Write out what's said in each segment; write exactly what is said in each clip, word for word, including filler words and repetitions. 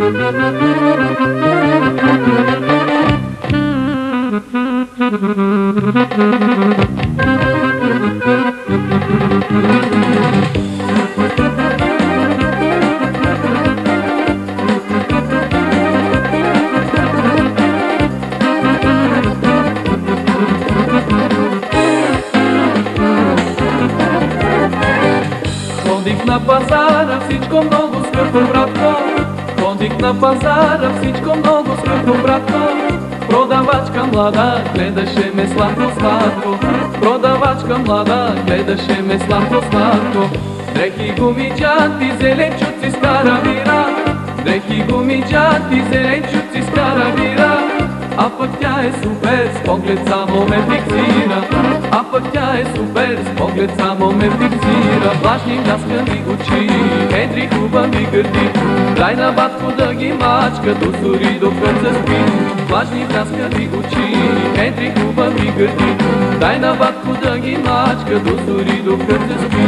Ходих на пазара, всичко много скъпо, братко. Ходих на пазара, всичко много скъпо, братко. Продавачка млада гледаше ме сладко-сладко. Продавачка млада гледаше ме сладко-сладко. Дрехи, гумиджати, зеленчуци с каравира. Дрехи, гумиджати, зеленчуци с каравира. А пък тя е супер, с поглед само ме фиксира. А пък тя е супер, с поглед само ме фиксира. Влажни бляскави очи, едри хубави гърди. Дай на батко да ги мачка, дозори докато заспи. Влажни бляскави очи, едри хубави гърди. Дай на батко да ги мачка, дозори докато заспи.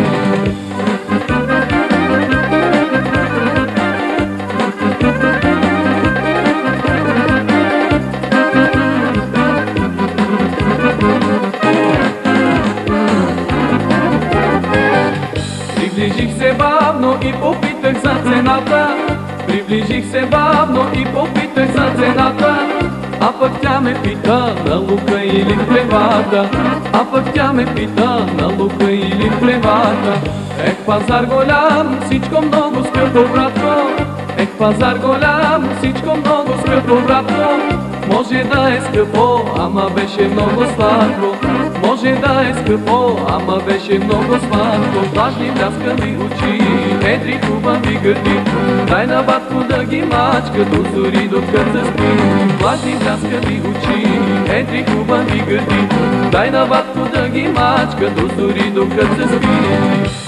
Приближих се бавно и попитах за цената. Приближих се бавно и попитах за цената. А пък тя ме пита на лука или в плевата. А пък тя ме пита на лука или в плевата. Ех, пазар голям, всичко много скъпо, братко. Ех, пазар голям, всичко много скъпо, братко. Може да е скъпо, ама беше много сладко. Може да е скъпо, ама беше много сладко. Влажни бляскави очи, едри хубави гърди. Дай на батко да ги мачка, дозори докато заспи. Влажни бляскави очи, едри хубави гърди. Дай на батко да ги мачка, дозори докато заспи.